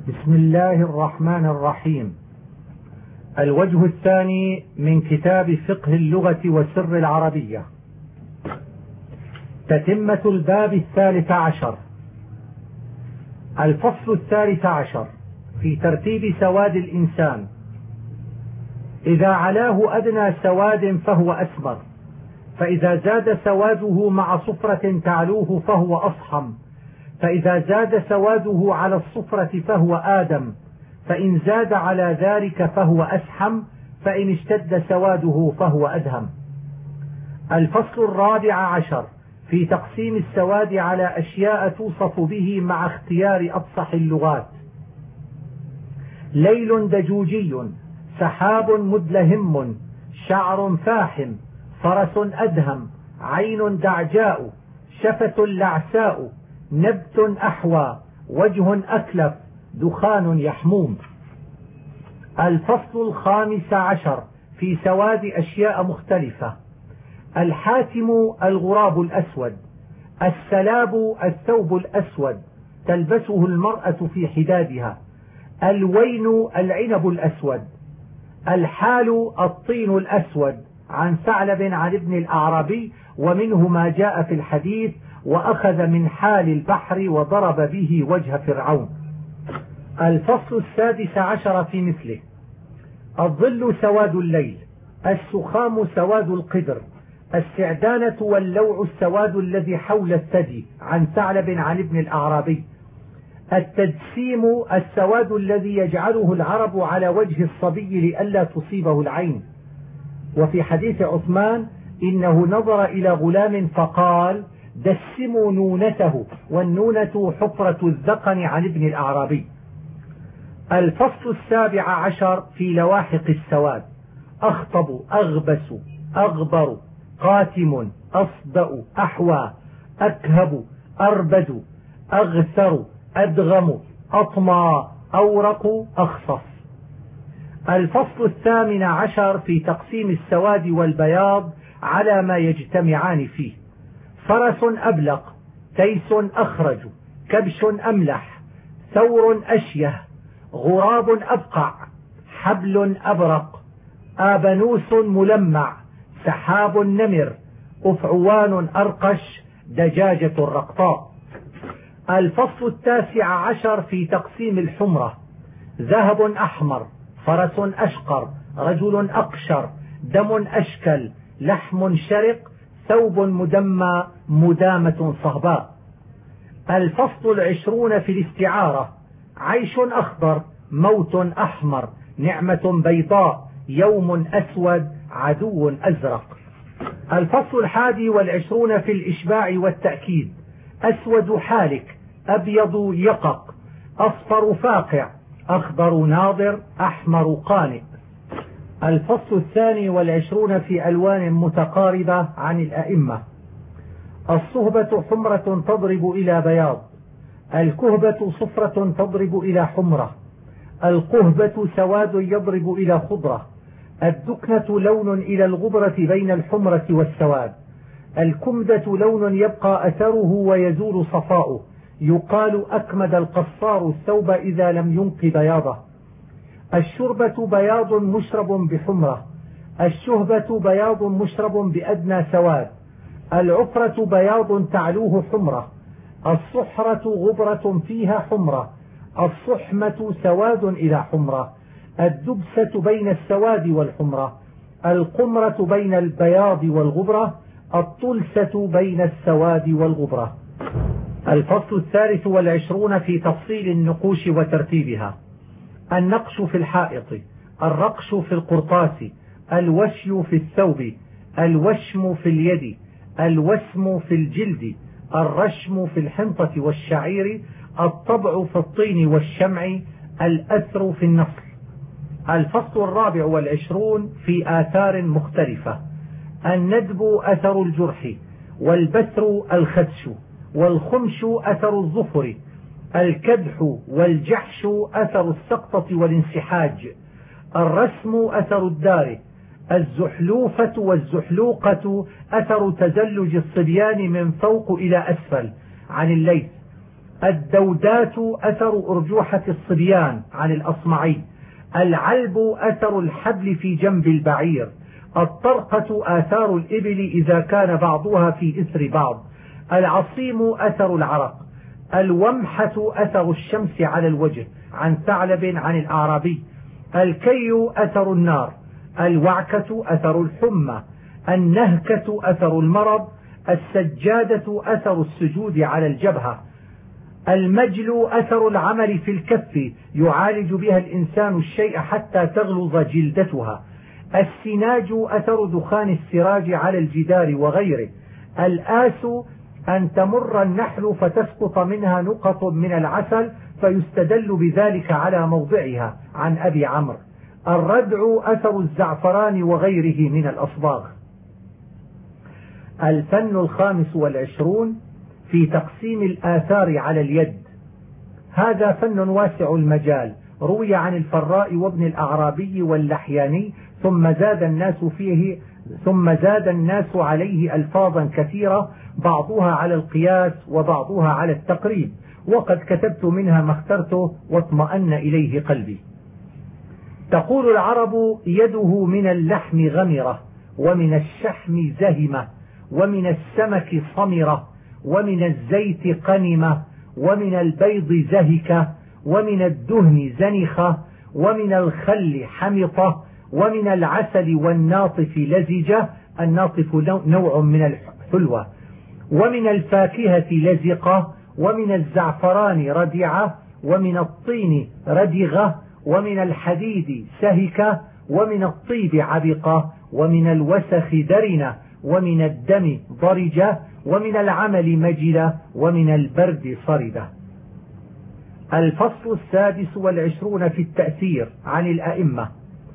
بسم الله الرحمن الرحيم. الوجه الثاني من كتاب فقه اللغة وسر العربية، تتمة الباب 13. الفصل 13 في ترتيب سواد الإنسان. إذا علاه أدنى سواد فهو أسمر، فإذا زاد سواده مع صفرة تعلوه فهو أصحم، فإذا زاد سواده على الصفرة فهو آدم، فإن زاد على ذلك فهو أسحم، فإن اشتد سواده فهو أدهم. الفصل 14 في تقسيم السواد على أشياء توصف به مع اختيار أفصح اللغات. ليل دجوجي، سحاب مدلهم، شعر فاحم، فرس أدهم، عين دعجاء، شفة لعساء، نبت أحوى، وجه أكلف، دخان يحموم. الفصل 15 في سواد أشياء مختلفة. الحاتم الغراب الأسود، السلاب الثوب الأسود تلبسه المرأة في حدادها، الوين العنب الأسود، الحال الطين الأسود، عن ثعلب عن ابن الأعرابي، ومنه ما جاء في الحديث: وأخذ من حال البحر وضرب به وجه فرعون. الفصل 16 في مثله. الظل سواد الليل، السخام سواد القدر، السعدانة واللوع السواد الذي حول الثدي، عن ثعلب عن ابن الأعرابي. التجسيم السواد الذي يجعله العرب على وجه الصبي لئلا تصيبه العين. وفي حديث عثمان: إنه نظر إلى غلام فقال: دسموا نونته، والنونة حفرة الذقن، عن ابن الأعرابي. الفصل 17 في لواحق السواد. أخطب، أغبس، أغبر، قاتم، أصدأ، أحوى، أكهب، أربد، أغثر، أدغم، أطمى، أورق، أخصف. الفصل 18 في تقسيم السواد والبياض على ما يجتمعان فيه. فرس أبلق، تيس أخرج، كبش أملح، ثور أشيه، غراب أبقع، حبل أبرق، آبنوس ملمع، سحاب نمر، أفعوان أرقش، دجاجة رقطاء. الفصل 19 في تقسيم الحمرة. ذهب أحمر، فرس أشقر، رجل أقشر، دم أشكل، لحم شرق، ثوب مدمى، مدامة صهباء. الفصل 20 في الاستعارة. عيش أخضر، موت أحمر، نعمة بيضاء، يوم أسود، عدو أزرق. الفصل 21 في الإشباع والتأكيد. أسود حالك، أبيض يقق، أصفر فاقع، أخضر ناظر، أحمر قانئ. الفصل 22 في ألوان متقاربة عن الأئمة. الصهبة حمرة تضرب إلى بياض، الكهبة صفرة تضرب إلى حمرة، القهبة سواد يضرب إلى خضرة، الدكنة لون إلى الغبرة بين الحمرة والسواد، الكمدة لون يبقى أثره ويزول صفاؤه، يقال أكمد القصار الثوب إذا لم ينق بياضه. الشربة بياض مشرب بحمرة، الشهبة بياض مشرب بأدنى سواد، العفرة بياض تعلوه حمرة، الصحرة غبرة فيها حمرة، الصحمة سواد إلى حمرة، الدبسة بين السواد والحمرة، القمرة بين البياض والغبرة، الطلسة بين السواد والغبرة. الفصل 23 في تفصيل النقوش وترتيبها. النقش في الحائط، الرقش في القرطاس، الوشي في الثوب، الوشم في اليد، الوسم في الجلد، الرشم في الحنطة والشعير، الطبع في الطين والشمع، الأثر في النصر. الفصل 24 في آثار مختلفة. الندب أثر الجرح، والبثر الخدش، والخمش أثر الظفر، الكدح والجحش أثر السقطة والانسحاج، الرسم أثر الدار، الزحلوفة والزحلوقة أثر تزلج الصبيان من فوق إلى أسفل، عن الليث. الدودات أثر أرجوحة الصبيان عن الأصمعي. العلب أثر الحبل في جنب البعير. الطرقة آثار الإبل إذا كان بعضها في إثر بعض. العصيم أثر العرق. الومحة أثر الشمس على الوجه عن ثعلب عن الأعرابي. الكي أثر النار. الوعكة أثر الحمى. النهكة أثر المرض. السجادة أثر السجود على الجبهة. المجل أثر العمل في الكف يعالج بها الإنسان الشيء حتى تغلظ جلدتها. السناج أثر دخان السراج على الجدار وغيره. الآس أن تمر النحل فتسقط منها نقط من العسل فيستدل بذلك على موضعها عن أبي عمرو. الردع أثر الزعفران وغيره من الأصباغ. الفن 25 في تقسيم الآثار على اليد. هذا فن واسع المجال، روي عن الفراء وابن الأعرابي واللحياني، ثم زاد الناس عليه ألفاظا كثيرة، بعضها على القياس وبعضها على التقريب، وقد كتبت منها ما اخترته واطمأن إليه قلبي. تقول العرب: يده من اللحم غمرة، ومن الشحم زهمة، ومن السمك صمرة، ومن الزيت قنمة، ومن البيض زهكة، ومن الدهن زنخة، ومن الخل حمطة، ومن العسل والناطف لزجة. الناطف نوع من الحلوة. ومن الفاكهة لزقة، ومن الزعفران ردعة، ومن الطين ردغة، ومن الحديد سهكة، ومن الطيب عبقة، ومن الوسخ درنة، ومن الدم ضرجة، ومن العمل مجلة، ومن البرد صردة. الفصل 26 في التأثير عن الأئمة.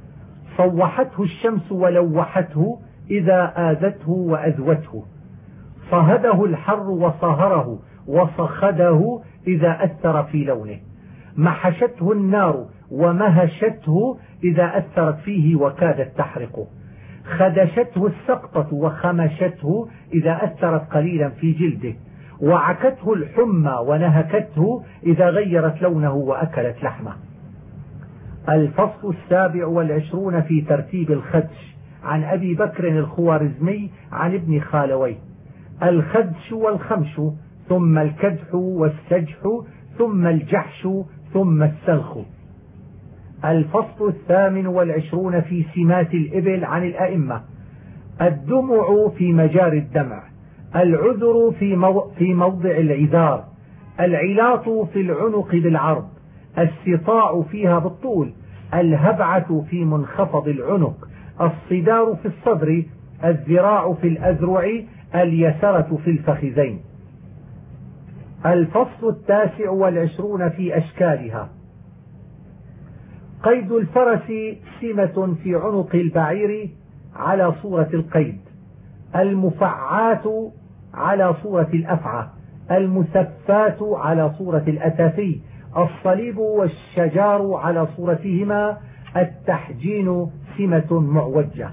صوحته الشمس ولوحته إذا آذته وأذوته. صهده الحر وصهره وصخده إذا أثر في لونه. محشته النار ومهشته إذا أثرت فيه وكادت تحرقه. خدشته السقطة وخمشته إذا أثرت قليلا في جلده. وعكته الحمى ونهكته إذا غيرت لونه وأكلت لحمه. الفصل 27 في ترتيب الخدش عن أبي بكر الخوارزمي عن ابن خالوي. الخدش والخمش، ثم الكدح والسجح، ثم الجحش، ثم السلخ. الفصل 28 في سمات الإبل عن الأئمة. الدمع في مجاري الدمع. العذر في موضع العذار. العلاط في العنق بالعرض. السطاع فيها بالطول. الهبعة في منخفض العنق. الصدار في الصدر. الذراع في الأذرع. اليسرة في الفخذين. الفصل 29 في أشكالها. قيد الفرس سمة في عنق البعير على صورة القيد. المفعات على صورة الأفعى. المسفات على صورة الأثاثي. الصليب والشجار على صورتهما. التحجين سمة معوجة.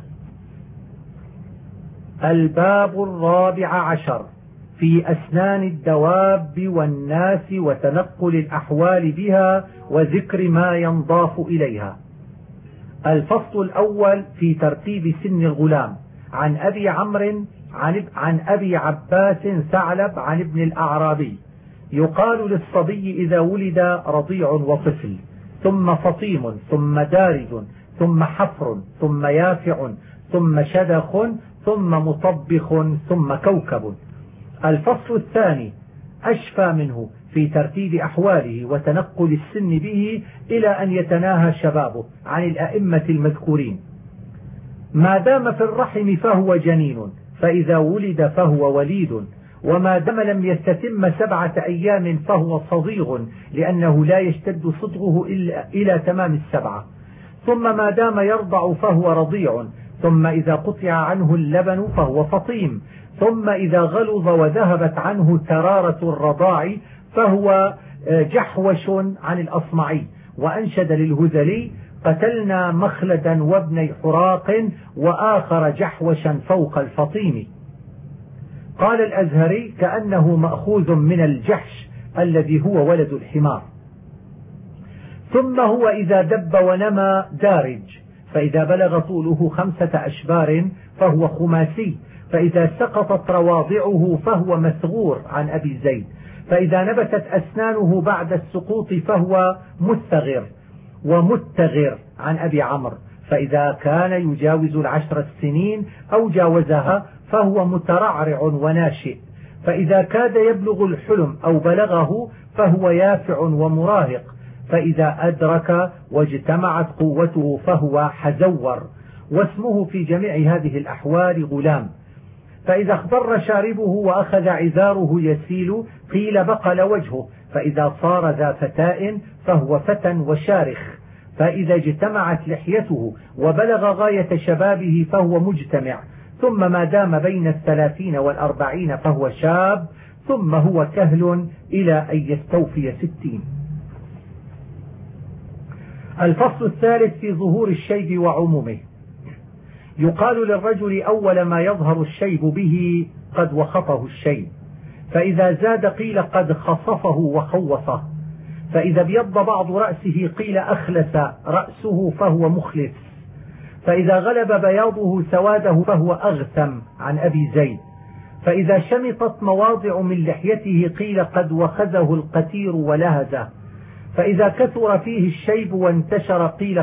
الباب 14 في أسنان الدواب والناس وتنقل الأحوال بها وذكر ما ينضاف إليها. الفصل الأول في ترتيب سن الغلام عن أبي عمرو عن أبي عباس ثعلب عن ابن الأعرابي. يقال للصبي إذا ولد رضيع وطفل، ثم فطيم، ثم دارج، ثم حفر، ثم يافع، ثم شدخ، ثم مطبخ، ثم كوكب. الفصل الثاني أشفى منه في ترتيب أحواله وتنقل السن به إلى أن يتناهى شبابه عن الأئمة المذكورين. ما دام في الرحم فهو جنين، فإذا ولد فهو وليد، وما دام لم يستتم 7 أيام فهو صغير، لأنه لا يشتد صدغه إلى تمام 7. ثم ما دام يرضع فهو رضيع، ثم إذا قطع عنه اللبن فهو فطيم، ثم إذا غلظ وذهبت عنه ترارة الرضاع فهو جحوش عن الأصمعي. وأنشد للهذلي: قتلنا مخلدا وابني حراق وآخر جحوشا فوق الفطيم. قال الأزهري: كأنه مأخوذ من الجحش الذي هو ولد الحمار. ثم هو إذا دب ونمى دارج، فإذا بلغ طوله 5 أشبار فهو خماسي، فإذا سقطت رواضعه فهو مثغور عن أبي زيد، فإذا نبتت أسنانه بعد السقوط فهو مستغر ومتغر عن أبي عمرو، فإذا كان يجاوز 10 سنين أو جاوزها فهو مترعرع وناشئ، فإذا كاد يبلغ الحلم أو بلغه فهو يافع ومراهق، فإذا أدرك واجتمعت قوته فهو حزور، واسمه في جميع هذه الأحوال غلام. فإذا اخضر شاربه وأخذ عذاره يسيل قيل بقل وجهه، فإذا صار ذا فتاء فهو فتى وشارخ، فإذا اجتمعت لحيته وبلغ غاية شبابه فهو مجتمع، ثم ما دام بين 30 و40 فهو شاب، ثم هو كهل إلى أن يستوفي 60. الفصل الثالث في ظهور الشيب وعمومه. يقال للرجل أول ما يظهر الشيب به قد وخطه الشيب، فإذا زاد قيل قد خصفه وخوصه، فإذا ابيض بعض رأسه قيل أخلس رأسه فهو مخلص، فإذا غلب بياضه سواده فهو أغثم عن أبي زيد، فإذا شمطت مواضع من لحيته قيل قد وخزه القتير ولهزه، فإذا كثر فيه الشيب وانتشر قيل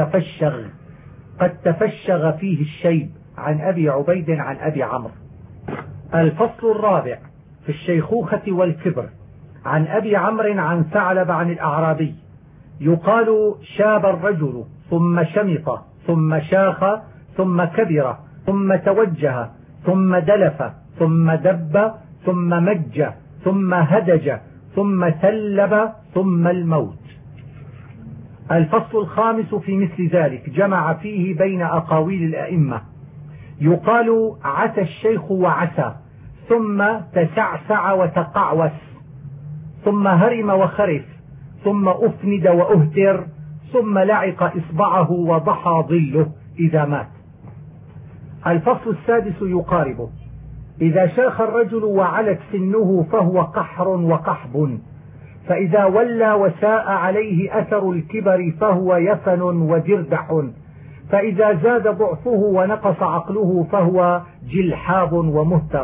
قد تفشغ فيه الشيب عن أبي عبيد عن أبي عمرو. الفصل الرابع في الشيخوخة والكبر. عن أبي عمرو عن ثعلب عن الأعرابي يقال شاب الرجل ثم شمط ثم شاخ ثم كبر ثم توجه ثم دلف ثم دب ثم مج ثم هدج ثم ثلب ثم الموت. الفصل الخامس في مثل ذلك جمع فيه بين أقاويل الأئمة. يقال عسى الشيخ وعسى، ثم تسعسع وتقعوس، ثم هرم وخرف، ثم أفند وأهتر، ثم لعق إصبعه وضحى ظله إذا مات. الفصل السادس يقاربه. إذا شاخ الرجل وعلت سنه فهو قحر وقحب، فإذا ولى وساء عليه أثر الكبر فهو يفن ودردح، فإذا زاد ضعفه ونقص عقله فهو جلحاب ومهتر.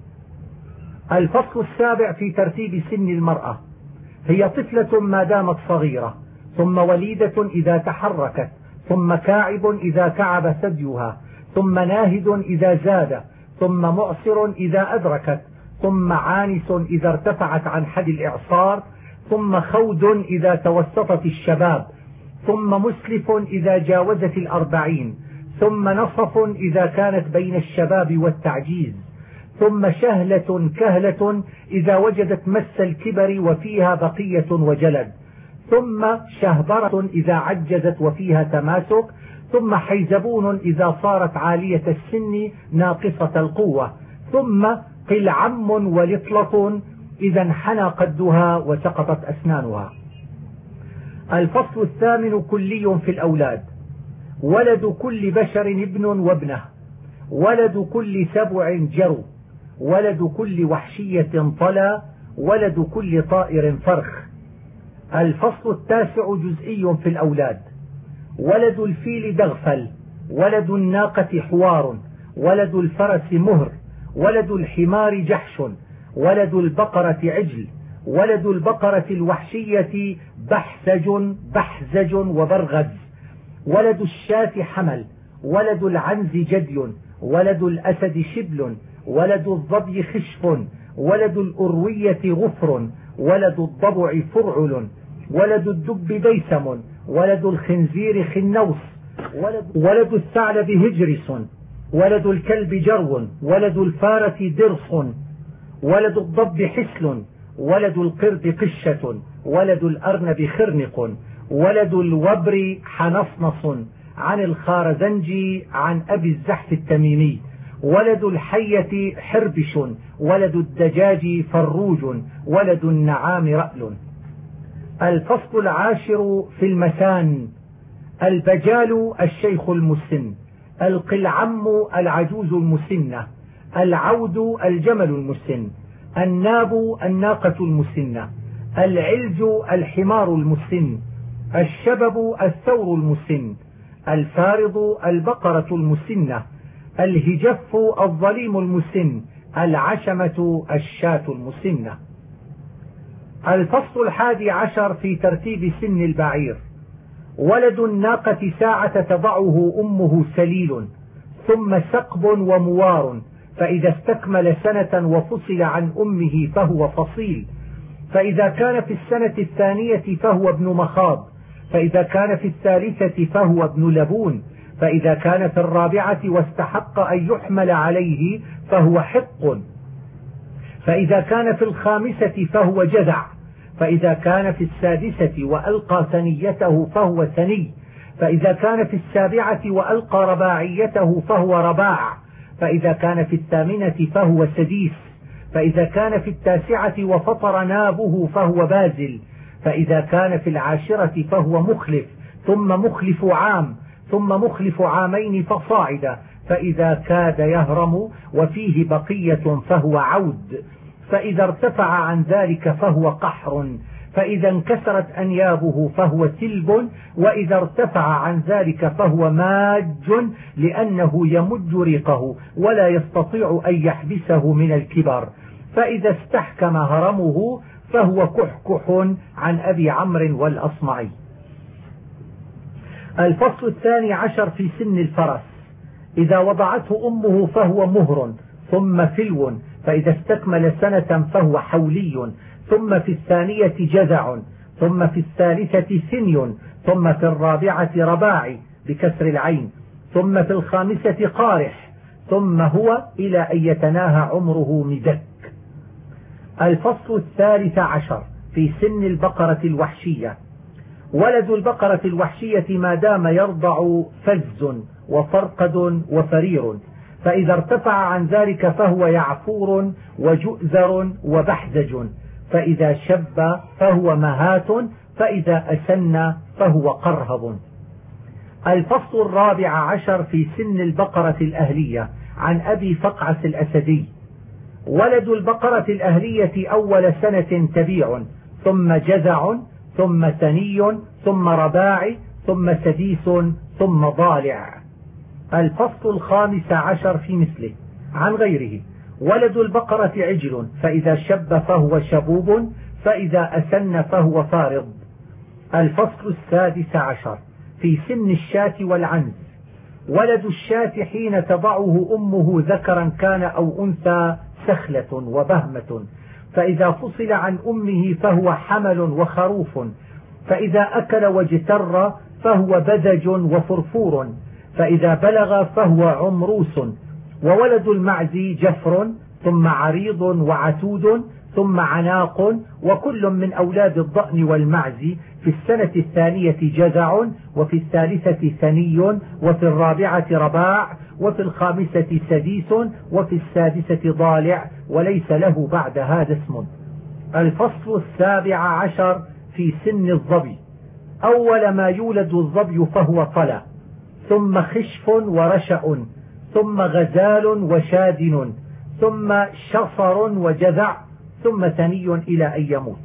الفصل السابع في ترتيب سن المرأة. هي طفلة ما دامت صغيرة، ثم وليدة إذا تحركت، ثم كاعب إذا كعب ثديها، ثم ناهد إذا زاد، ثم معصر إذا أدركت، ثم عانس إذا ارتفعت عن حد الإعصار، ثم خود إذا توسطت الشباب، ثم مسلف إذا جاوزت 40، ثم نصف إذا كانت بين الشباب والتعجيز، ثم شهلة كهلة إذا وجدت مس الكبر وفيها بقية وجلد، ثم شهبرة إذا عجزت وفيها تماسك، ثم حيزبون إذا صارت عالية السن ناقصة القوة، ثم قلعم ولطلة إذا انحنى قدها وسقطت أسنانها. الفصل الثامن كلي في الأولاد. ولد كل بشر ابن وابنه، ولد كل سبع جرو، ولد كل وحشية طلا، ولد كل طائر فرخ. الفصل التاسع جزئي في الأولاد. ولد الفيل دغفل، ولد الناقة حوار، ولد الفرس مهر، ولد الحمار جحش، ولد البقرة عجل، ولد البقرة الوحشية بحزج وبرغز، ولد الشاة حمل، ولد العنز جدي، ولد الأسد شبل، ولد الظبي خشف، ولد الأروية غفر، ولد الضبع فرعل، ولد الدب ديسم، ولد الخنزير خنوس، ولد الثعلب هجرس، ولد الكلب جرو، ولد الفارة درص، ولد الضب حسل، ولد القرد قشة، ولد الأرنب خرنق، ولد الوبر حنصنص عن الخارزنجي عن أبي الزحف التميمي، ولد الحية حربش، ولد الدجاج فروج، ولد النعام رأل. الفصل العاشر في المسان. البجال الشيخ المسن، القلعم العجوز المسنة، العود الجمل المسن، الناب الناقة المسنة، العلج الحمار المسن، الشبب الثور المسن، الفارض البقرة المسنة، الهجف الظليم المسن، العشمة الشاة المسنة. الفصل 11 في ترتيب سن البعير. ولد الناقة ساعة تضعه أمه سليل، ثم سقب وموار، فإذا استكمل سنة وفصل عن أمه فهو فصيل، فإذا كان في السنة الثانية فهو ابن مخاض، فإذا كان في الثالثة فهو ابن لبون، فإذا كان في الرابعة واستحق أن يحمل عليه فهو حق، فإذا كان في الخامسة فهو جذع، فإذا كان في السادسة وألقى ثنيته فهو ثني، فإذا كان في السابعة وألقى رباعيته فهو رباع، فإذا كان في الثامنة فهو سديس، فإذا كان في التاسعة وفطر نابه فهو بازل، فإذا كان في العاشرة فهو مخلف، ثم مخلف عام، ثم مخلف عامين فصاعدا، فإذا كاد يهرم وفيه بقية فهو عود، فإذا ارتفع عن ذلك فهو قحر، فإذا انكسرت أنيابه فهو تلب، وإذا ارتفع عن ذلك فهو ماج، لأنه يمج ريقه ولا يستطيع أن يحبسه من الكبر، فإذا استحكم هرمه فهو كحكح، عن أبي عمرو والأصمعي. الفصل 12 في سن الفرس. إذا وضعته أمه فهو مهر، ثم فلو، فإذا استكمل سنة فهو حولي، ثم في الثانية جذع، ثم في الثالثة ثني، ثم في الرابعة رباعي بكسر العين، ثم في الخامسة قارح، ثم هو إلى أن يتناهى عمره مدك. الفصل 13 في سن البقرة الوحشية. ولد البقرة الوحشية ما دام يرضع فز وفرقد وفرير، فإذا ارتفع عن ذلك فهو يعفور وجؤذر وبحزج، فإذا شب فهو مهات، فإذا أسن فهو قرهب. الفصل 14 في سن البقرة الأهلية، عن أبي فقعس الأسدي. ولد البقرة الأهلية أول سنة تبيع، ثم جذع، ثم ثني، ثم رباعي، ثم سديس، ثم ضالع. الفصل 15 في مثله عن غيره. ولد البقرة عجل، فإذا شب فهو شبوب، فإذا أسن فهو فارض. الفصل 16 في سن الشاة والعنز. ولد الشاة حين تضعه أمه ذكرا كان أو أنثى سخلة وبهمة، فإذا فصل عن أمه فهو حمل وخروف، فإذا أكل واجتر فهو بذج وفرفور، فإذا بلغ فهو عمروس. وولد المعز جفر، ثم عريض وعتود، ثم عناق، وكل من أولاد الضأن والمعز في السنة الثانية جذع، وفي الثالثة ثني، وفي الرابعة رباع، وفي الخامسة سديس، وفي السادسة ضالع، وليس له بعد هذا اسم. الفصل 17 في سن الظبي. أول ما يولد الظبي فهو طلى، ثم خشف ورشأ، ثم غزال وشادن، ثم شصر وجذع، ثم ثني إلى أن يموت.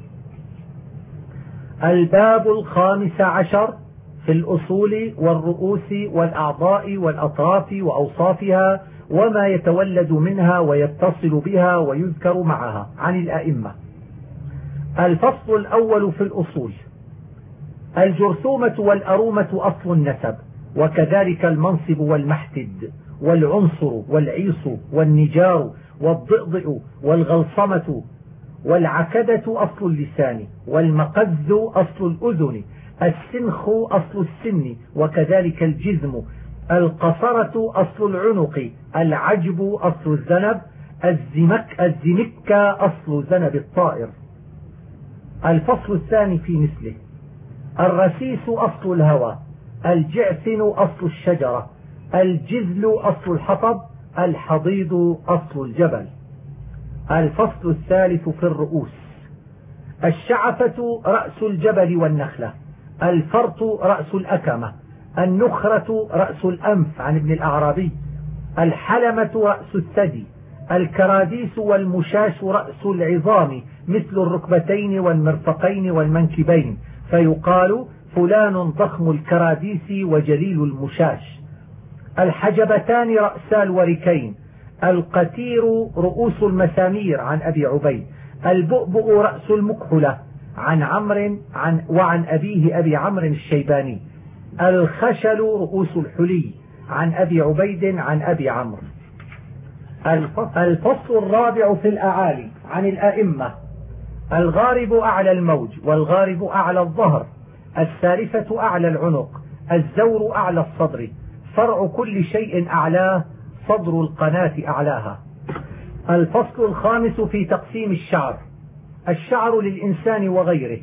الباب 15 في الأصول والرؤوس والأعضاء والأطراف وأوصافها وما يتولد منها ويتصل بها ويذكر معها عن الأئمة. الفصل الأول في الأصول. الجرثومة والأرومة أصل النسب، وكذلك المنصب والمحتد والعنصر والعيص والنجار والضئضئ والغلصمة والعكدة أصل اللسان، والمقز أصل الأذن، السنخ أصل السن، وكذلك الجزم، القصرة أصل العنق، العجب أصل الذنب، الزمك أصل ذنب الطائر. الفصل الثاني في مثله. الرسيس أصل الهوى، الجعثن أصل الشجرة، الجزل أصل الحطب، الحضيض أصل الجبل. الفصل الثالث في الرؤوس. الشعفة رأس الجبل والنخلة، الفرط رأس الأكمة، النخرة رأس الأنف عن ابن الأعرابي، الحلمة رأس الثدي، الكراديس والمشاش رأس العظام مثل الركبتين والمرفقين والمنكبين، فيقال فلان ضخم الكراديس وجليل المشاش. الحجبتان رأسا الوركين. القتير رؤوس المسامير عن أبي عبيد. البؤبؤ رأس المكحلة عن عمرو وعن أبيه أبي عمرو الشيباني. الخشل رؤوس الحلي عن أبي عبيد عن أبي عمرو. الفصل الرابع في الأعالي عن الأئمة. الغارب أعلى الموج، والغارب أعلى الظهر، السالفة أعلى العنق، الزور أعلى الصدر، فرع كل شيء أعلاه، صدر القناة أعلاها. الفصل الخامس في تقسيم الشعر. الشعر للإنسان وغيره: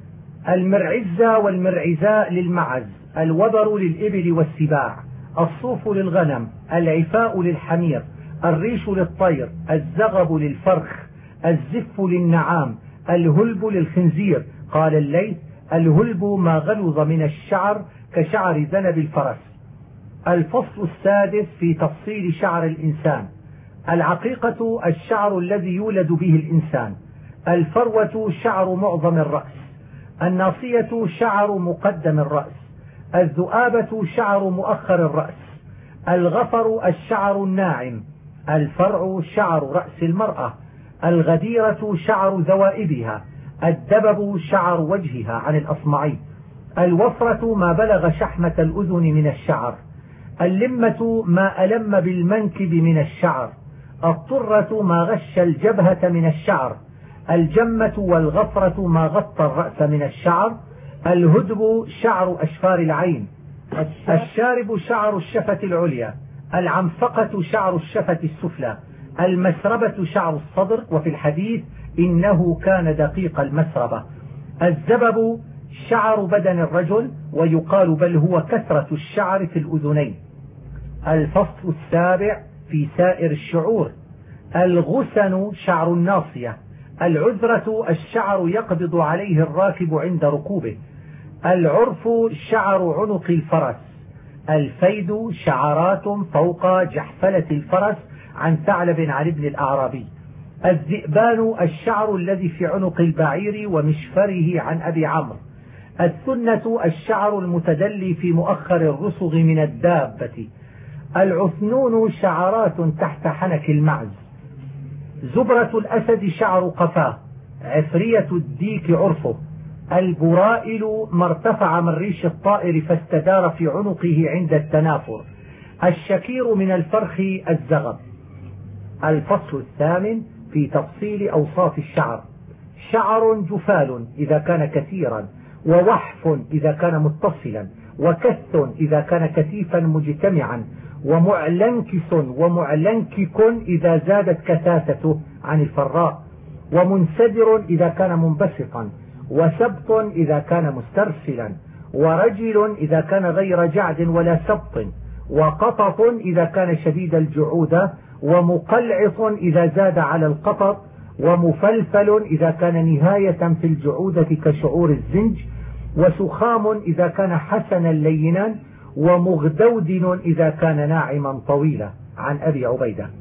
المرعزة والمرعزاء للمعز، الوبر للإبل والسباع، الصوف للغنم، العفاء للحمير، الريش للطير، الزغب للفرخ، الزف للنعام، الهلب للخنزير. قال الليث: الهلب ما غلظ من الشعر كشعر ذنب الفرس. الفصل السادس في تفصيل شعر الإنسان. العقيقة الشعر الذي يولد به الإنسان، الفروة شعر معظم الرأس، الناصية شعر مقدم الرأس، الذؤابة شعر مؤخر الرأس، الغفر الشعر الناعم، الفرع شعر رأس المرأة، الغديرة شعر ذوائبها، الدبب شعر وجهها عن الأصمعي، الوفرة ما بلغ شحمة الأذن من الشعر، اللمة ما ألم بالمنكب من الشعر، الطرة ما غش الجبهة من الشعر، الجمة والغفرة ما غطى الرأس من الشعر، الهدب شعر أشفار العين، الشارب شعر الشفة العليا، العنفقة شعر الشفة السفلى، المسربة شعر الصدر، وفي الحديث إنه كان دقيق المسربة، الزبب شعر بدن الرجل، ويقال بل هو كثرة الشعر في الأذنين. الفصل السابع في سائر الشعور. الغسن شعر الناصية، العذرة الشعر يقبض عليه الراكب عند ركوبه، العرف شعر عنق الفرس، الفيد شعرات فوق جحفلة الفرس عن ثعلب عن ابن الأعرابي، الذئبان الشعر الذي في عنق البعير ومشفره عن أبي عمرو، الثنة الشعر المتدلي في مؤخر الرسغ من الدابة، العثنون شعرات تحت حنك المعز، زبرة الأسد شعر قفاه، عفرية الديك عرفه، البرائل ما ارتفع من ريش الطائر فاستدار في عنقه عند التنافر، الشكير من الفرخ الزغب. الفصل الثامن في تفصيل أوصاف الشعر. شعر جفال إذا كان كثيرا، ووحف إذا كان متصلا، وكث إذا كان كثيفا مجتمعا، ومعلنكس ومعلنكك إذا زادت كثافته عن الفراء، ومنسدر إذا كان منبسطا، وسبط إذا كان مسترسلا، ورجل إذا كان غير جعد ولا سبط، وقطط إذا كان شديد الجعودة، ومقلعط إذا زاد على القطط، ومفلفل إذا كان نهاية في الجعودة كشعور الزنج، وسخام إذا كان حسنا لينا، ومغدودن إذا كان ناعما طويلا عن أبي عبيدة.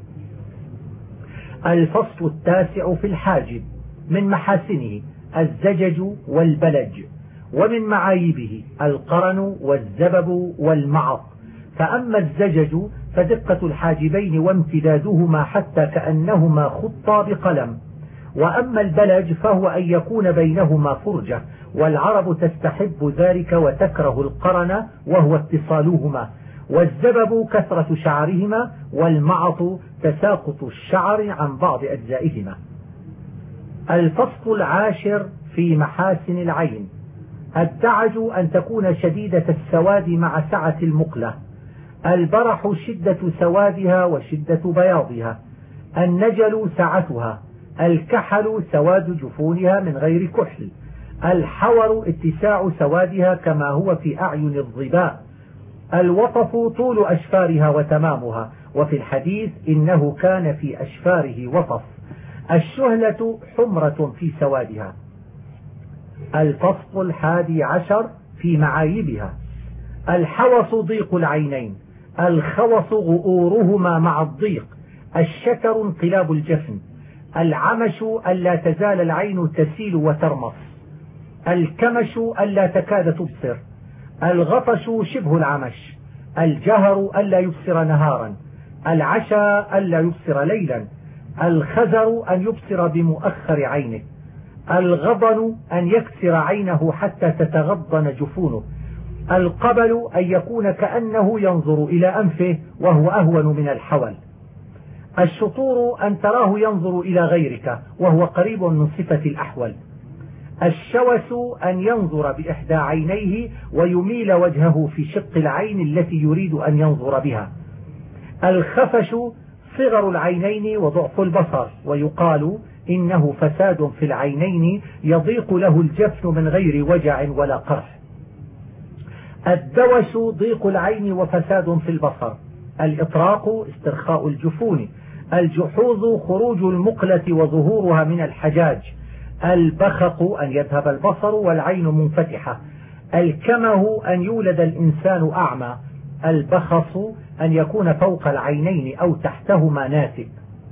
الفصل التاسع في الحاجب. من محاسنه الزجج والبلج، ومن معايبه القرن والزبب والمعط. فأما الزجج فدقة الحاجبين وامتدادهما حتى كأنهما خطا بقلم، وأما البلج فهو أن يكون بينهما فرجة، والعرب تستحب ذلك وتكره القرن وهو اتصالهما، والزبب كثرة شعرهما، والمعط تساقط الشعر عن بعض أجزائهما. الفصل العاشر في محاسن العين. الدعج أن تكون شديدة السواد مع سعة المقلة، البرح شدة سوادها وشدة بياضها، النجل سعتها، الكحل سواد جفونها من غير كحل، الحور اتساع سوادها كما هو في أعين الظباء، الوطف طول أشفارها وتمامها، وفي الحديث إنه كان في أشفاره وطف، الشهلة حمرة في سوادها. الفصل الحادي عشر في معايبها. الحوص ضيق العينين، الخوص غؤورهما مع الضيق، الشكر انقلاب الجفن، العمش ألا تزال العين تسيل وترمص. الكمش ألا تكاد تبصر. الغطش شبه العمش. الجهر ألا يبصر نهارا. العشاء ألا يبصر ليلا. الخزر أن يبصر بمؤخر عينه. الغضن أن يكسر عينه حتى تتغضن جفونه. القبل أن يكون كأنه ينظر إلى أنفه وهو أهون من الحول. الشطور أن تراه ينظر إلى غيرك وهو قريب من صفة الأحول. الشوس أن ينظر بإحدى عينيه ويميل وجهه في شق العين التي يريد أن ينظر بها. الخفش صغر العينين وضعف البصر، ويقال إنه فساد في العينين يضيق له الجفن من غير وجع ولا قرح. الدوش ضيق العين وفساد في البصر. الإطراق استرخاء الجفون. الجحوظ خروج المقلة وظهورها من الحجاج. البخق أن يذهب البصر والعين منفتحة. الكمه أن يولد الإنسان أعمى. البخص أن يكون فوق العينين أو تحتهما ناتئ.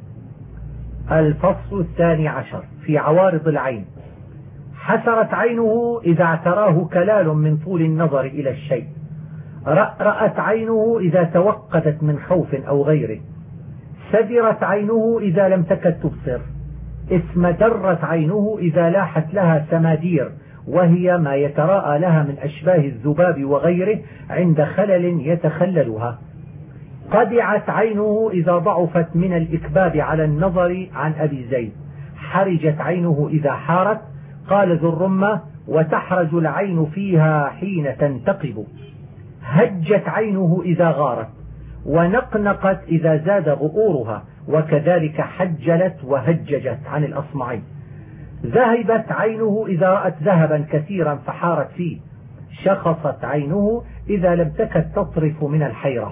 الفصل 12 في عوارض العين. حسرت عينه إذا اعتراه كلال من طول النظر إلى الشيء. رأت عينه إذا توقدت من خوف أو غيره. سدرت عينه إذا لم تكد تبصر. اسمدرت عينه إذا لاحت لها سمادير، وهي ما يتراءى لها من أشباه الذباب وغيره عند خلل يتخللها. قدعت عينه إذا ضعفت من الإكباب على النظر عن أبي زيد. حرجت عينه إذا حارت. قال ذو الرمة: وتحرج العين فيها حين تنتقب. هجت عينه إذا غارت. ونقنقت إذا زاد غؤورها، وكذلك حجلت وهججت عن الأصمعي. ذهبت عينه إذا رأت ذهبا كثيرا فحارت فيه. شخصت عينه إذا لم تكد تطرف من الحيرة.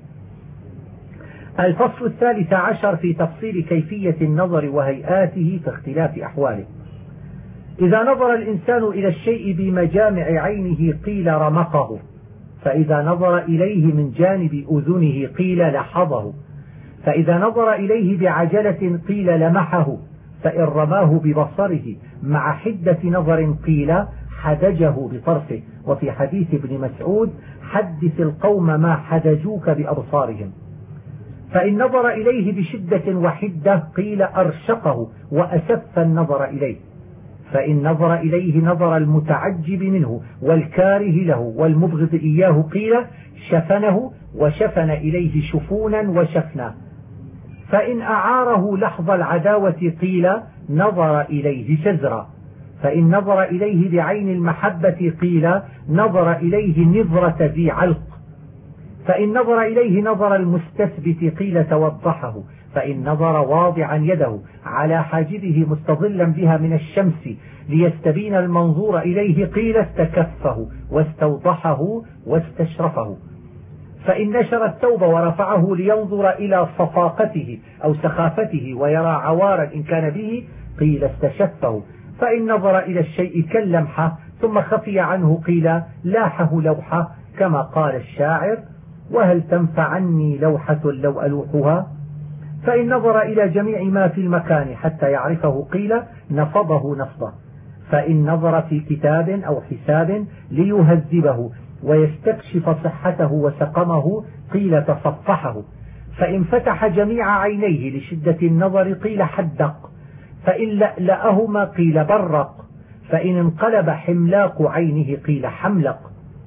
الفصل 13 في تفصيل كيفية النظر وهيئاته في اختلاف أحواله. إذا نظر الإنسان إلى الشيء بمجامع عينه قيل رمقه، فإذا نظر إليه من جانب أذنه قيل لحظه، فإذا نظر إليه بعجلة قيل لمحه، فإن رماه ببصره مع حدة نظر قيل حدجه بطرفه. وفي حديث ابن مسعود: حدث القوم ما حدجوك بأبصارهم. فإن نظر إليه بشدة وحدة قيل أرشقه وأسف النظر إليه. فإن نظر إليه نظر المتعجب منه والكاره له والمبغض إياه قيل شفنه وشفن إليه شفونا وشفنا. فإن أعاره لحظ العداوة قيل نظر إليه شزرا. فإن نظر إليه بعين المحبة قيل نظر إليه نظرة ذي علق. فإن نظر إليه نظر المستثبت قيل توضحه. فإن نظر واضعا يده على حاجبه مستظلا بها من الشمس ليستبين المنظور إليه قيل استكفه واستوضحه واستشرفه. فإن نشر الثوب ورفعه لينظر إلى صفاقته أو سخافته ويرى عوارا إن كان به قيل استشفه. فإن نظر إلى الشيء كاللمحة ثم خفي عنه قيل لاحه لوحة، كما قال الشاعر: وهل تنفعني لوحة لو ألوحها. فإن نظر إلى جميع ما في المكان حتى يعرفه قيل نفضه نفضه. فإن نظر في كتاب أو حساب ليهذبه ويستكشف صحته وسقمه قيل تصفحه. فإن فتح جميع عينيه لشدة النظر قيل حدق. فإن لألأهما قيل برق. فإن انقلب حملاق عينه قيل حملق.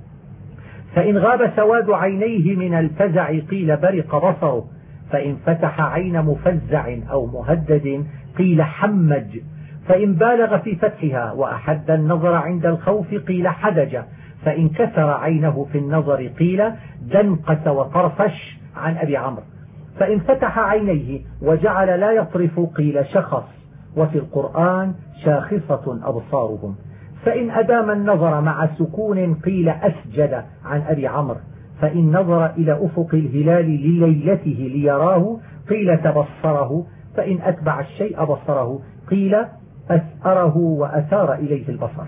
فإن غاب سواد عينيه من الفزع قيل برق بصره. فإن فتح عين مفزع أو مهدد قيل حمج. فإن بالغ في فتحها وأحد النظر عند الخوف قيل حدج. فإن كسر عينه في النظر قيل دنقس وطرفش عن أبي عمرو. فإن فتح عينيه وجعل لا يطرف قيل شخص. وفي القرآن شاخصة أبصارهم. فإن أدام النظر مع سكون قيل أسجد عن أبي عمرو. فإن نظر إلى أفق الهلال لليلته ليراه قيل تبصره. فإن أتبع الشيء بصره قيل أثأره وأثار إليه البصر.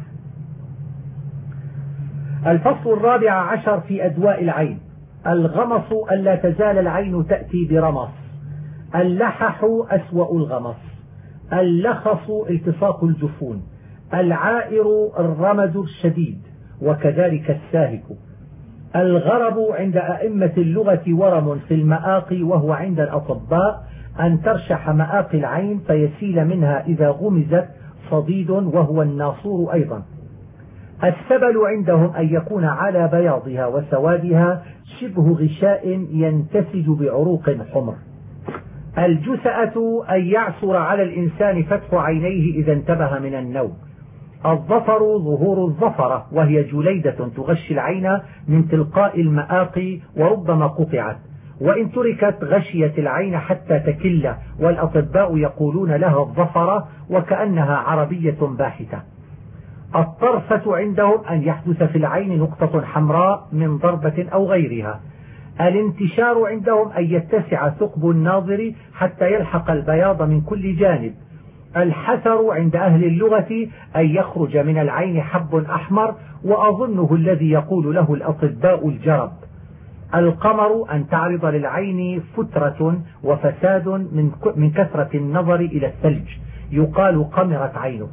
الفصل 14 في أدواء العين. الغمص ألا تزال العين تأتي برمص. اللحح أسوأ الغمص. اللخص التصاق الجفون، العائر الرمد الشديد، وكذلك الساهك. الغرب عند أئمة اللغة ورم في المآقي، وهو عند الأطباء أن ترشح مآقي العين فيسيل منها إذا غمزت صديد، وهو الناصور أيضا. السبل عندهم أن يكون على بياضها وسوادها شبه غشاء ينتسج بعروق حمر. الجسأة أن يعثر على الإنسان فتح عينيه إذا انتبه من النوم. الظفر ظهور الظفرة، وهي جليدة تغشي العين من تلقاء المآقي وربما قطعت، وإن تركت غشيت العين حتى تكل، والأطباء يقولون لها الظفرة وكأنها عربية باحتة. الطرفة عندهم أن يحدث في العين نقطة حمراء من ضربة أو غيرها. الانتشار عندهم أن يتسع ثقب الناظر حتى يلحق البياض من كل جانب. الحسر عند أهل اللغة أن يخرج من العين حب أحمر، وأظنه الذي يقول له الأطباء الجرب. القمر أن تعرض للعين فترة وفساد من كثرة النظر إلى الثلج، يقال قمرت عينه.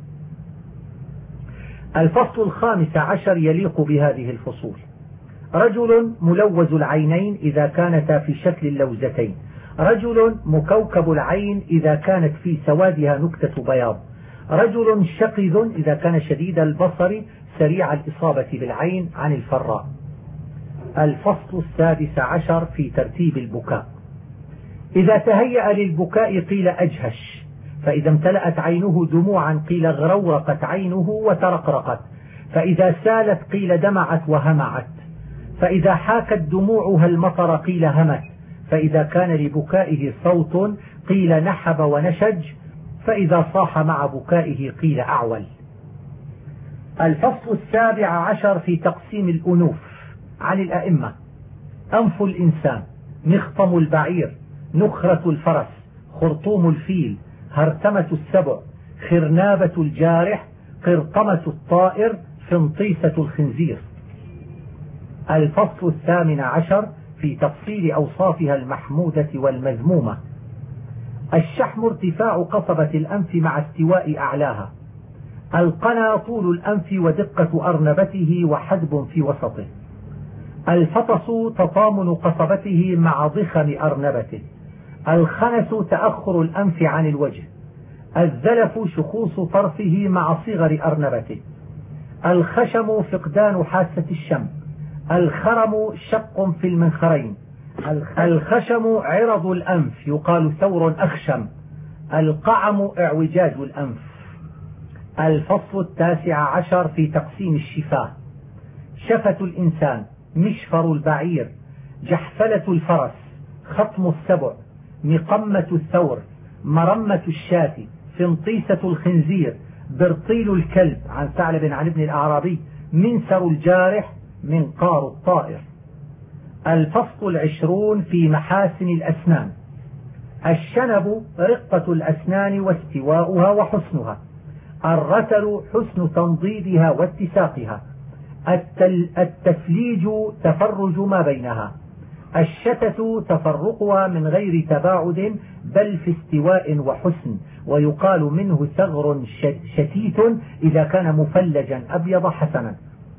الفصل 15 يليق بهذه الفصول. رجل ملوز العينين إذا كانتا في شكل اللوزتين، رجل مكوكب العين إذا كانت في سوادها نكتة بياض، رجل شقذ إذا كان شديد البصر سريع الإصابة بالعين عن الفراء. الفصل 16 في ترتيب البكاء. إذا تهيأ للبكاء قيل أجهش، فإذا امتلأت عينه دموعا قيل غرورقت عينه وترقرقت، فإذا سالت قيل دمعت وهمعت، فإذا حاكت دموعها المطر قيل همت، فإذا كان لبكائه صوت قيل نحب ونشج، فإذا صاح مع بكائه قيل أعول. الفصل 17 في تقسيم الأنوف عن الأئمة. أنف الإنسان، مخطم البعير، نخرة الفرس، خرطوم الفيل، هرتمة السبع، خرنابة الجارح، قرطمة الطائر، فنطيسة الخنزير. الفصل 18 في تفصيل أوصافها المحمودة والمذمومة. الشحم ارتفاع قصبة الأنف مع استواء أعلاها. القنا طول الأنف ودقة أرنبته وحدب في وسطه. الفطس تطامن قصبته مع ضخم أرنبته. الخنس تأخر الأنف عن الوجه. الزلف شخوص طرفه مع صغر أرنبته. الخشم فقدان حاسة الشم. الخرم شق في المنخرين. الخشم عرض الأنف، يقال ثور أخشم. القعم اعوجاج الأنف. الفصل 19 في تقسيم الشفاه. شفة الإنسان، مشفر البعير، جحفلة الفرس، خطم السبع، مقمة الثور، مرمة الشاة، فنطيسة الخنزير، برطيل الكلب عن ثعلب عن ابن الأعرابي، منسر الجارح، منقار الطائر. الفصل 20 في محاسن الأسنان. الشنب رقة الأسنان واستواؤها وحسنها. الرتل حسن تنضيدها واتساقها. التفليج تفرج ما بينها. الشتة تفرقها من غير تباعد بل في استواء وحسن، ويقال منه ثغر شتيت إذا كان مفلجا أبيض حسنا.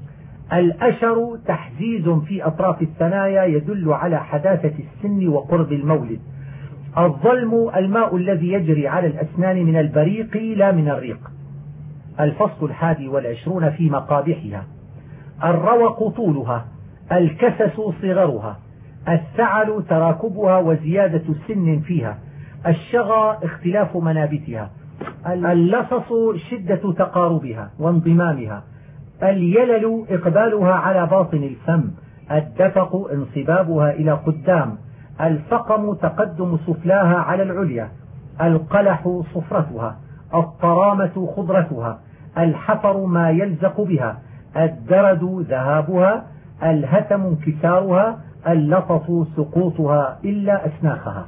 الأشر تحزيز في أطراف الثنايا يدل على حداثة السن وقرب المولد. الظلم الماء الذي يجري على الأسنان من البريق لا من الريق. الفصل 21 في مقابحها. الروق طولها، الكسس صغرها، الثعل تراكبها وزيادة سن فيها، الشغى اختلاف منابتها، اللصص شدة تقاربها وانضمامها، اليلل إقبالها على باطن الفم، الدفق انصبابها إلى قدام، الفقم تقدم سفلاها على العليا، القلح صفرتها، الطرامة خضرتها، الحفر ما يلزق بها، الدرد ذهابها، الهتم انكسارها، اللطف سقوطها إلا أسناخها.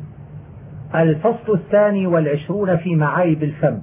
الفصل 22 في معايب الفم.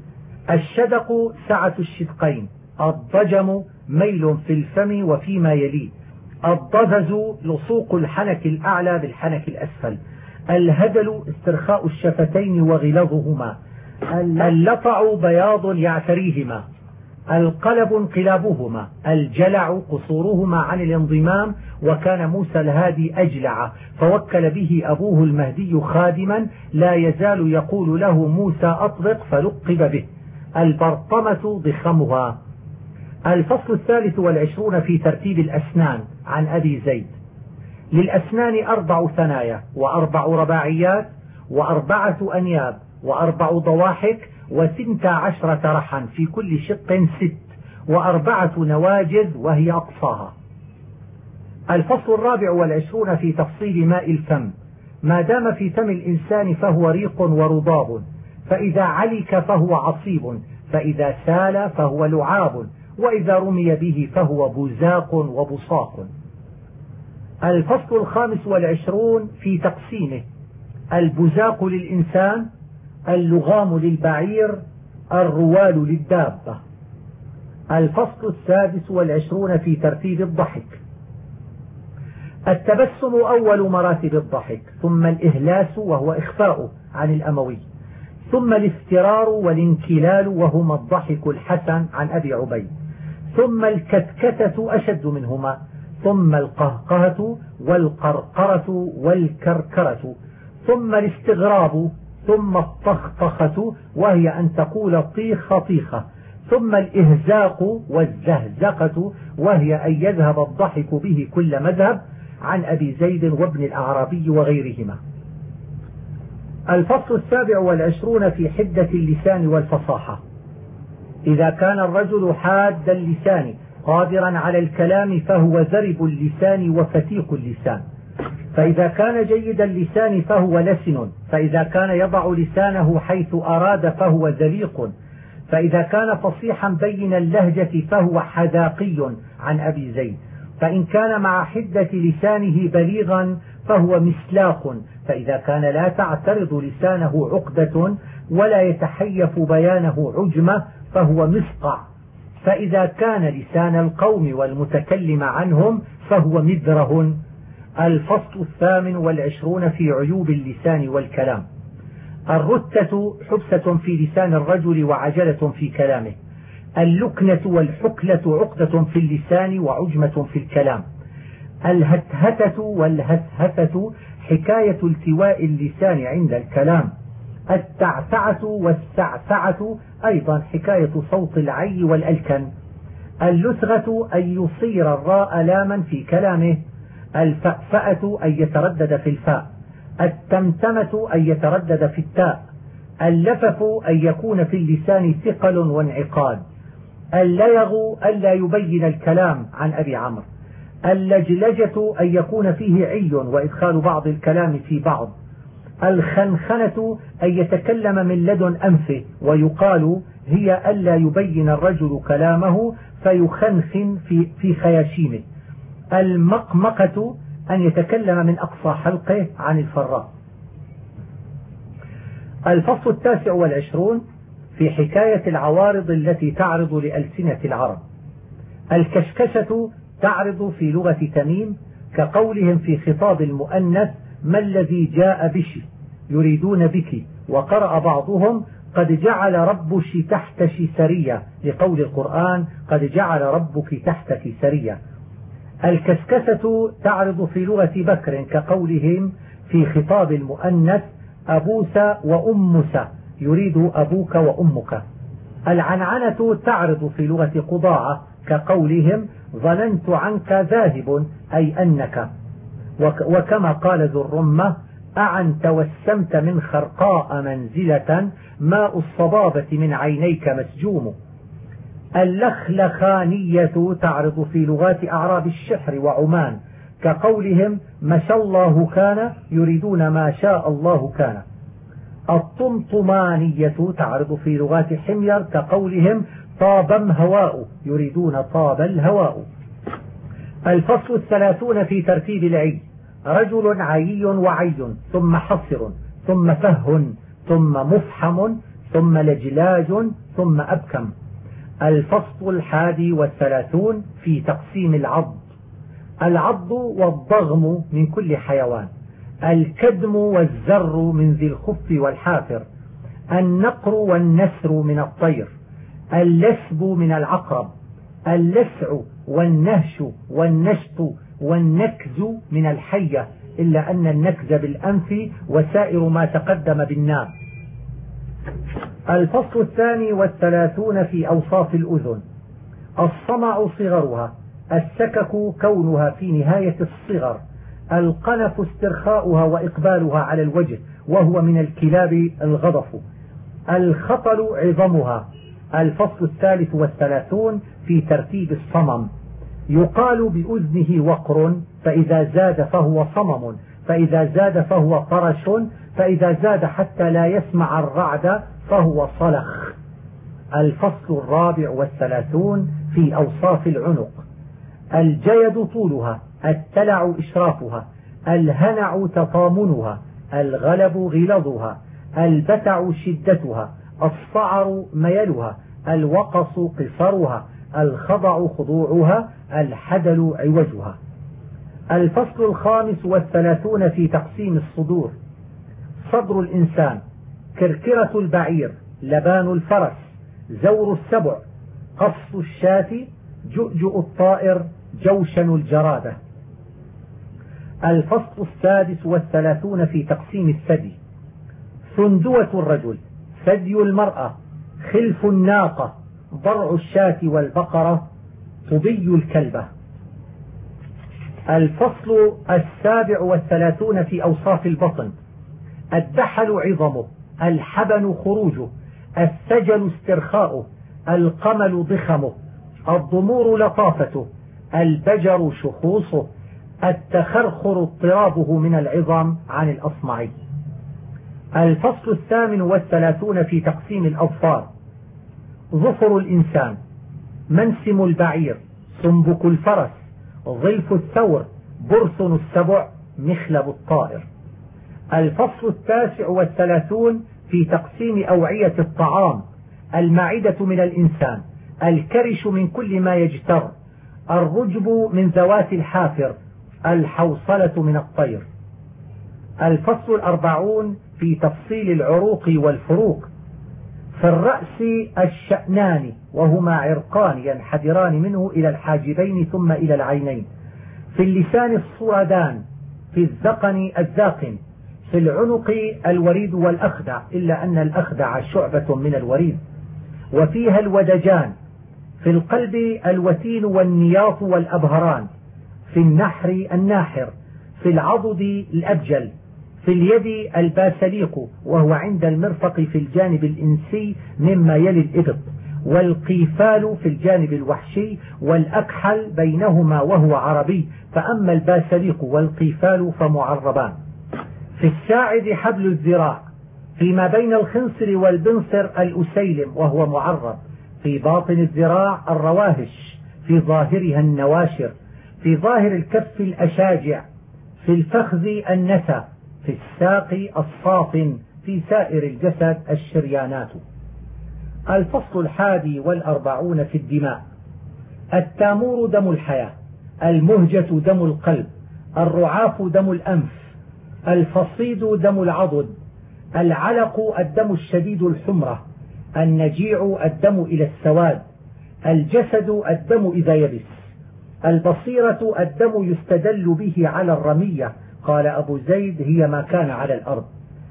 الشدق سعة الشدقين، الضجم ميل في الفم وفيما يليه، الضزز لصوق الحنك الأعلى بالحنك الأسفل، الهدل استرخاء الشفتين وغلظهما، اللطع بياض يعتريهما، القلب انقلابهما، الجلع قصورهما عن الانضمام. وكان موسى الهادي أجلع، فوكل به أبوه المهدي خادما لا يزال يقول له موسى أطبق، فلقب به. البرطمة ضخمها. الفصل 23 في ترتيب الأسنان عن أبي زيد. للأسنان 4 ثنايا، و4 رباعيات، و4 أنياب، و4 ضواحك، و12 رحا، في كل شق 6، و4 نواجذ وهي أقصاها. الفصل 24 في تفصيل ماء الفم. ما دام في فم الإنسان فهو ريق ورضاب، فإذا علك فهو عصيب، فإذا سال فهو لعاب، وإذا رمي به فهو بزاق وبصاق. الفصل 25 في تقسيمه. البزاق للإنسان، اللغام للبعير، الروال للدابة. الفصل 26 في ترتيب الضحك. التبسم أول مراتب الضحك، ثم الإهلاس وهو إخفاؤه عن الأموي، ثم الافترار والانكلال وهما الضحك الحسن عن أبي عبيد، ثم الكتكتة أشد منهما، ثم القهقهة والقرقرة والكركرة، ثم الاستغراب، ثم الطخطخة وهي أن تقول طيخ طيخة، ثم الإهزاق والزهزقة وهي أن يذهب الضحك به كل مذهب عن أبي زيد وابن الأعرابي وغيرهما. الفصل 27 في حدة اللسان والفصاحة. إذا كان الرجل حاد اللسان قادرا على الكلام فهو زرب اللسان وفتيق اللسان، فإذا كان جيد اللسان فهو لسن، فإذا كان يضع لسانه حيث أراد فهو ذليق، فإذا كان فصيحا بين اللهجة فهو حذاقي عن أبي زيد، فإن كان مع حدة لسانه بليغا فهو مسلاق، فإذا كان لا تعترض لسانه عقدة ولا يتحيف بيانه عجمة فهو مسقع، فإذا كان لسان القوم والمتكلم عنهم فهو مدره. الفصل 28 في عيوب اللسان والكلام. الرتة حبسة في لسان الرجل وعجلة في كلامه. اللكنة والحكلة عقدة في اللسان وعجمة في الكلام. الهتهتة والهثهثة حكاية التواء اللسان عند الكلام. التعتعة والسعسعة أيضا حكاية صوت العي والألكن. اللثغة أن يصير الراء لاما في كلامه. الفأفأة أن يتردد في الفاء. التمتمة أن يتردد في التاء. اللفف أن يكون في اللسان ثقل وانعقاد. الليغ ألا يبين الكلام عن أبي عمرو. اللجلجة أن يكون فيه عي وإدخال بعض الكلام في بعض. الخنخنة أن يتكلم من لدن أنفه، ويقال هي ألا يبين الرجل كلامه فيخنخن في خياشيمه. المقمقة أن يتكلم من أقصى حلقه عن الفراء. الفصل 29 في حكاية العوارض التي تعرض لألسنة العرب. الكشكشة تعرض في لغة تميم كقولهم في خطاب المؤنث ما الذي جاء بش يريدون بك، وقرأ بعضهم قد جعل ربك تحتك سرية لقول القرآن قد جعل ربك تحتك سرية. الكسكسة تعرض في لغة بكر كقولهم في خطاب المؤنث أبوس وأمس يريد أبوك وأمك. العنعنة تعرض في لغة قضاعة كقولهم ظننت عنك ذاهب أي أنك، وكما قال ذو الرمة أعن توسمت من خرقاء منزلة ماء الصبابة من عينيك مسجوم. اللخلخانية تعرض في لغات أعراب الشحر وعمان كقولهم ما شاء الله كان يريدون ما شاء الله كان. الطمطمانية تعرض في لغات حمير كقولهم طابم هواء يريدون طاب الهواء. الفصل 30 في ترتيب العي. رجل عيي وعي ثم حصر ثم فه ثم مفحم ثم لجلاج ثم أبكم. الفصل 31 في تقسيم العض. العض والضغم من كل حيوان. الكدم والزر من ذي الخف والحافر. النقر والنسر من الطير، اللسب من العقرب، اللسع والنهش والنشط والنكز من الحية، إلا أن النكز بالأنف وسائر ما تقدم بالنام. الفصل 32 في أوصاف الأذن. الصمع صغرها، السكك كونها في نهاية الصغر، القنف استرخاؤها وإقبالها على الوجه وهو من الكلاب الغضف، الخطل عظمها. الفصل 33 في ترتيب الصمم. يقال بأذنه وقر، فإذا زاد فهو صمم، فإذا زاد فهو طرش، فإذا زاد حتى لا يسمع الرعد فهو صلخ. الفصل 34 في أوصاف العنق. الجيد طولها، التلع إشرافها، الهنع تطامنها، الغلب غلظها، البتع شدتها، الصعر ميلها، الوقص قصرها، الخضع خضوعها، الحدل عوجها. الفصل 35 في تقسيم الصدور. صدر الإنسان، كركرة البعير، لبان الفرس، زور السبع، قص الشاة، جؤجؤ الطائر، جوشن الجرادة. الفصل 36 في تقسيم الثدي. ثندوة الرجل، ثدي المرأة، خلف الناقة، ضرع الشاة والبقرة، طبي الكلبة. الفصل 37 في أوصاف البطن. الدحل عظمه، الحبن خروجه، السجل استرخاؤه، القمل ضخمه، الضمور لطافته، البجر شخوصه، التخرخر اضطرابه من العظام عن الأصمع. الفصل 38 في تقسيم الأظفار. ظفر الإنسان، منسم البعير، سنبك الفرس، ظلف الثور، برسن السبع، مخلب الطائر. الفصل 39 في تقسيم أوعية الطعام. المعدة من الإنسان، الكرش من كل ما يجتر، الرجب من ذوات الحافر، الحوصلة من الطير. الفصل 40 في تفصيل العروق والفروق. في الرأس الشأنان، وهما عرقان ينحدران منه إلى الحاجبين ثم إلى العينين. في اللسان الصردان، في الذقن الذاقن، في العنق الوريد والأخدع، إلا أن الأخدع شعبة من الوريد. وفيها الودجان. في القلب الوتين والنياط والأبهران. في النحر الناحر. في العضد الأبجل. في اليد الباسليق، وهو عند المرفق في الجانب الإنسي مما يلي الإبط، والقيفال في الجانب الوحشي، والأكحل بينهما وهو عربي، فأما الباسليق والقيفال فمعربان. في الساعد حبل الذراع. فيما بين الخنصر والبنصر الأسيلم وهو معرب. في باطن الذراع الرواهش، في ظاهرها النواشر. في ظاهر الكف الأشاجع. في الفخذ النسى. في الساق الصافن. في سائر الجسد الشريانات. الفصل 41 في الدماء. التامور دم الحياة، المهجة دم القلب، الرعاف دم الأنف، الفصيد دم العضد، العلق الدم الشديد الحمرة، النجيع الدم إلى السواد، الجسد الدم إذا يبس، البصيرة الدم يستدل به على الرمية، قال أبو زيد هي ما كان على الأرض.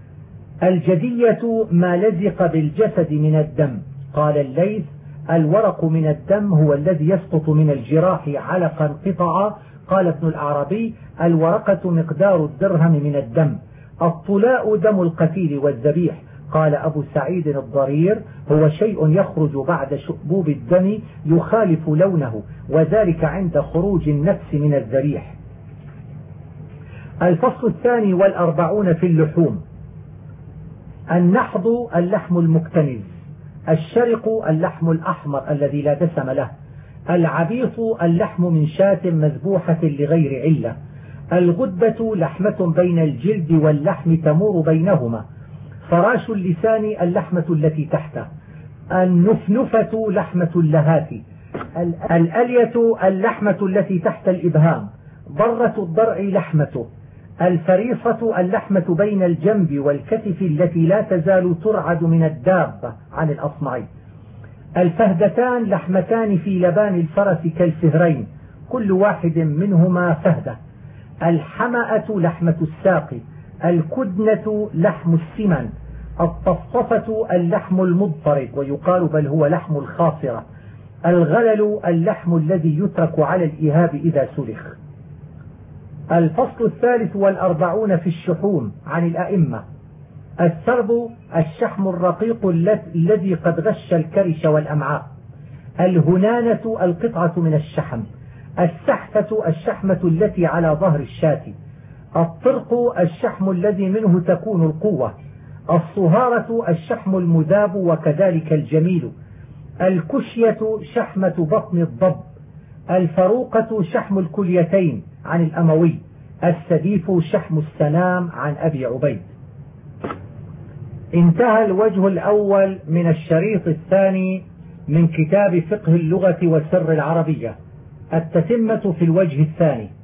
الجدية ما لزق بالجسد من الدم، قال الليث الورق من الدم هو الذي يسقط من الجراح علقا قطعا، قال ابن الأعرابي الورقة مقدار الدرهم من الدم. الطلاء دم القتيل والذبيح، قال أبو سعيد الضرير هو شيء يخرج بعد شؤبوب الدم يخالف لونه، وذلك عند خروج النفس من الذبيح. الفصل 42 في اللحوم. النحض اللحم المكتنز، الشرق اللحم الأحمر الذي لا دسم له، العبيط اللحم من شاة مذبوحة لغير علة، الغدة لحمة بين الجلد واللحم تمور بينهما، فراش اللسان اللحمة التي تحته، النفنفة لحمة اللهات، الألية اللحمة التي تحت الإبهام، ضرة الضرع لحمته، الفريصة اللحمة بين الجنب والكتف التي لا تزال ترعد من الدابة عن الأصمعي. الفهدتان لحمتان في لبان الفرس كالفهرين، كل واحد منهما فهدة. الحمأة لحمة الساق، الكدنة لحم السمن، الطفطفة اللحم المضطرب ويقال بل هو لحم الخاصرة، الغلل اللحم الذي يترك على الإهاب إذا سلخ. الفصل 43 في الشحوم عن الأئمة. السرب الشحم الرقيق الذي قد غش الكرش والأمعاء. الهنانة القطعة من الشحم. السحفة الشحمة التي على ظهر الشاة. الطرق الشحم الذي منه تكون القوة. الصهارة الشحم المذاب وكذلك الجميل. الكشية شحمة بطن الضب. الفروقة شحم الكليتين عن الأموي. السديف شحم السنام عن أبي عبيد. انتهى الوجه الأول من الشريط الثاني من كتاب فقه اللغة وسر العربية. التتمة في الوجه الثاني.